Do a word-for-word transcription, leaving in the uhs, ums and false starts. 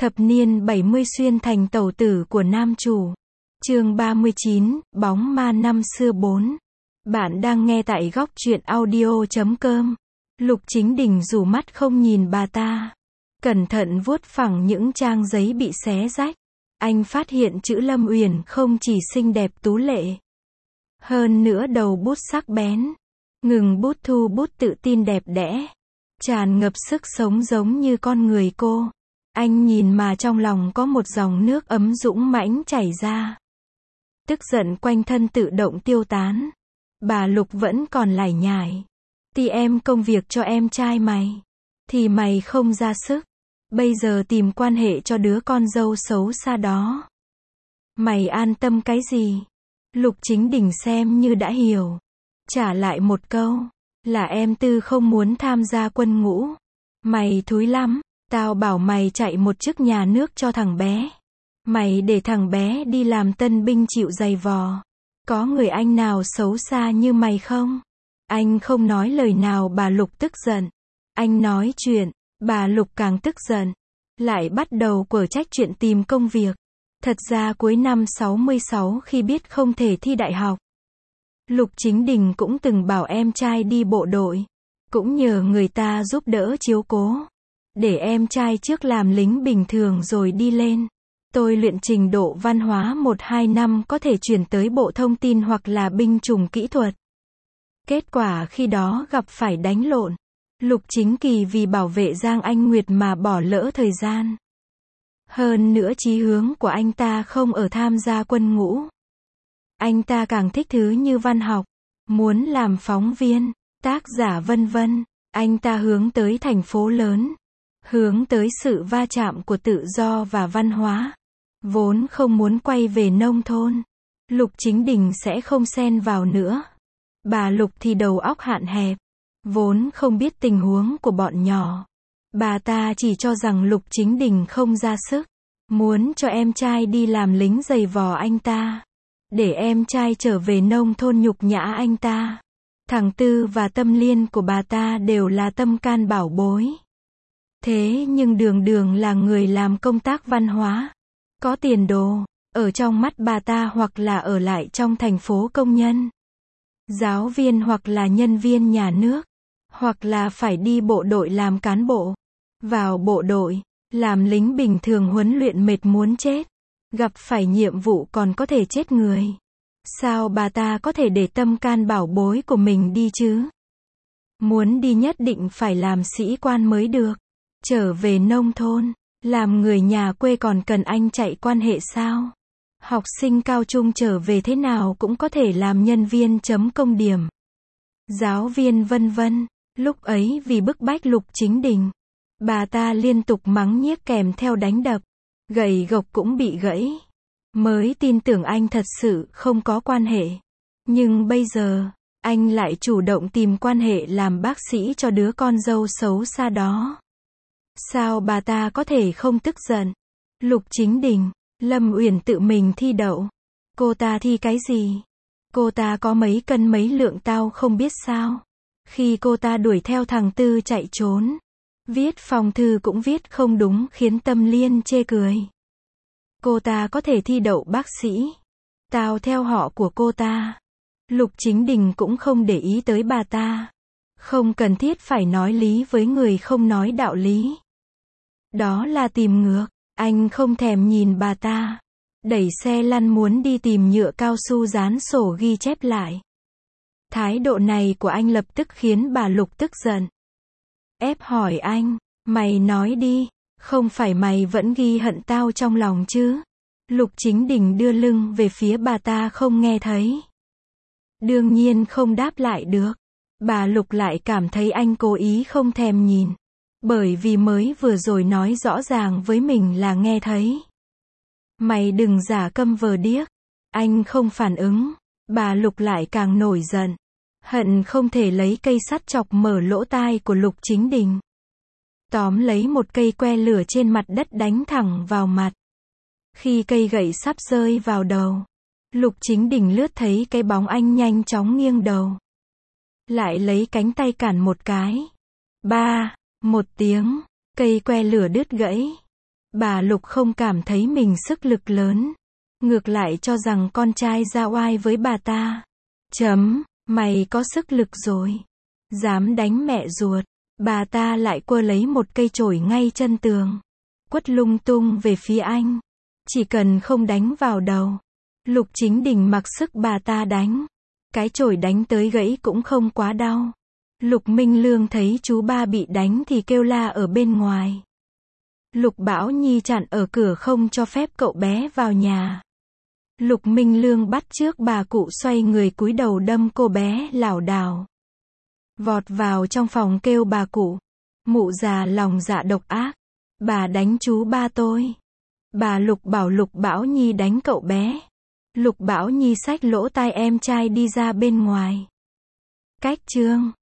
Thập niên bảy mươi xuyên thành tẩu tử của nam chủ. Chương ba mươi chín, bóng ma năm xưa bốn. Bạn đang nghe tại góc truyện audio chấm com. Lục Chính Đình rủ mắt không nhìn bà ta. Cẩn thận vuốt phẳng những trang giấy bị xé rách. Anh phát hiện chữ Lâm Uyển không chỉ xinh đẹp tú lệ. Hơn nữa đầu bút sắc bén. Ngừng bút thu bút tự tin đẹp đẽ. Tràn ngập sức sống giống như con người cô. Anh nhìn mà trong lòng có một dòng nước ấm dũng mãnh chảy ra. Tức giận quanh thân tự động tiêu tán. Bà Lục vẫn còn lải nhải. Thì em công việc cho em trai mày. Thì mày không ra sức. Bây giờ tìm quan hệ cho đứa con dâu xấu xa đó. Mày an tâm cái gì? Lục Chính Đình xem như đã hiểu. Trả lại một câu. Là em Tư không muốn tham gia quân ngũ. Mày thúi lắm. Tao bảo mày chạy một chức nhà nước cho thằng bé. Mày để thằng bé đi làm tân binh chịu giày vò. Có người anh nào xấu xa như mày không? Anh không nói lời nào, bà Lục tức giận. Anh nói chuyện, bà Lục càng tức giận. Lại bắt đầu quở trách chuyện tìm công việc. Thật ra cuối năm sáu mươi sáu khi biết không thể thi đại học, Lục Chính Đình cũng từng bảo em trai đi bộ đội. Cũng nhờ người ta giúp đỡ chiếu cố. Để em trai trước làm lính bình thường rồi đi lên. Tôi luyện trình độ văn hóa một hai năm có thể chuyển tới bộ thông tin hoặc là binh chủng kỹ thuật. Kết quả khi đó gặp phải đánh lộn. Lục Chính Kỳ vì bảo vệ Giang Anh Nguyệt mà bỏ lỡ thời gian. Hơn nữa chí hướng của anh ta không ở tham gia quân ngũ. Anh ta càng thích thứ như văn học, muốn làm phóng viên, tác giả vân vân. Anh ta hướng tới thành phố lớn. Hướng tới sự va chạm của tự do và văn hóa. Vốn không muốn quay về nông thôn. Lục Chính Đình sẽ không xen vào nữa. Bà Lục thì đầu óc hạn hẹp. Vốn không biết tình huống của bọn nhỏ. Bà ta chỉ cho rằng Lục Chính Đình không ra sức. Muốn cho em trai đi làm lính giày vò anh ta. Để em trai trở về nông thôn nhục nhã anh ta. Thằng Tư và Tâm Liên của bà ta đều là tâm can bảo bối. Thế nhưng Đường Đường là người làm công tác văn hóa. Có tiền đồ. Ở trong mắt bà ta hoặc là ở lại trong thành phố công nhân. Giáo viên hoặc là nhân viên nhà nước. Hoặc là phải đi bộ đội làm cán bộ. Vào bộ đội. Làm lính bình thường huấn luyện mệt muốn chết. Gặp phải nhiệm vụ còn có thể chết người. Sao bà ta có thể để tâm can bảo bối của mình đi chứ? Muốn đi nhất định phải làm sĩ quan mới được. Trở về nông thôn, làm người nhà quê còn cần anh chạy quan hệ sao? Học sinh cao trung trở về thế nào cũng có thể làm nhân viên chấm công điểm. Giáo viên vân vân. Lúc ấy vì bức bách Lục Chính Đình, bà ta liên tục mắng nhiếc kèm theo đánh đập. Gậy gộc cũng bị gãy. Mới tin tưởng anh thật sự không có quan hệ. Nhưng bây giờ, anh lại chủ động tìm quan hệ làm bác sĩ cho đứa con dâu xấu xa đó. Sao bà ta có thể không tức giận? Lục Chính Đình, Lâm Uyển tự mình thi đậu. Cô ta thi cái gì? Cô ta có mấy cân mấy lượng tao không biết sao? Khi cô ta đuổi theo thằng Tư chạy trốn, viết phòng thư cũng viết không đúng khiến Tâm Liên chê cười. Cô ta có thể thi đậu bác sĩ. Tao theo họ của cô ta. Lục Chính Đình cũng không để ý tới bà ta. Không cần thiết phải nói lý với người không nói đạo lý. Đó là tìm ngược. Anh không thèm nhìn bà ta. Đẩy xe lăn muốn đi tìm nhựa cao su dán sổ ghi chép lại. Thái độ này của anh lập tức khiến bà Lục tức giận. Ép hỏi anh, mày nói đi, không phải mày vẫn ghi hận tao trong lòng chứ? Lục Chính Đình đưa lưng về phía bà ta không nghe thấy. Đương nhiên không đáp lại được. Bà Lục lại cảm thấy anh cố ý không thèm nhìn. Bởi vì mới vừa rồi nói rõ ràng với mình là nghe thấy. Mày đừng giả câm vờ điếc. Anh không phản ứng. Bà Lục lại càng nổi giận. Hận không thể lấy cây sắt chọc mở lỗ tai của Lục Chính Đình. Tóm lấy một cây que lửa trên mặt đất đánh thẳng vào mặt. Khi cây gậy sắp rơi vào đầu, Lục Chính Đình lướt thấy cái bóng anh nhanh chóng nghiêng đầu. Lại lấy cánh tay cản một cái. Ba, một tiếng, cây que lửa đứt gãy. Bà Lục không cảm thấy mình sức lực lớn. Ngược lại cho rằng con trai ra oai với bà ta. Chấm, mày có sức lực rồi. Dám đánh mẹ ruột. Bà ta lại quơ lấy một cây chổi ngay chân tường. Quất lung tung về phía anh. Chỉ cần không đánh vào đầu. Lục Chính Đình mặc sức bà ta đánh. Cái chổi đánh tới gãy cũng không quá đau. Lục Minh Lương thấy chú ba bị đánh thì kêu la ở bên ngoài. Lục Bảo Nhi chặn ở cửa không cho phép cậu bé vào nhà. Lục Minh Lương bắt chước bà cụ xoay người cúi đầu đâm cô bé lảo đảo. Vọt vào trong phòng kêu bà cụ. Mụ già lòng dạ độc ác. Bà đánh chú ba tôi. Bà Lục bảo Lục Bảo Nhi đánh cậu bé. Lục Bảo Nhi xách lỗ tai em trai đi ra bên ngoài. Cách chương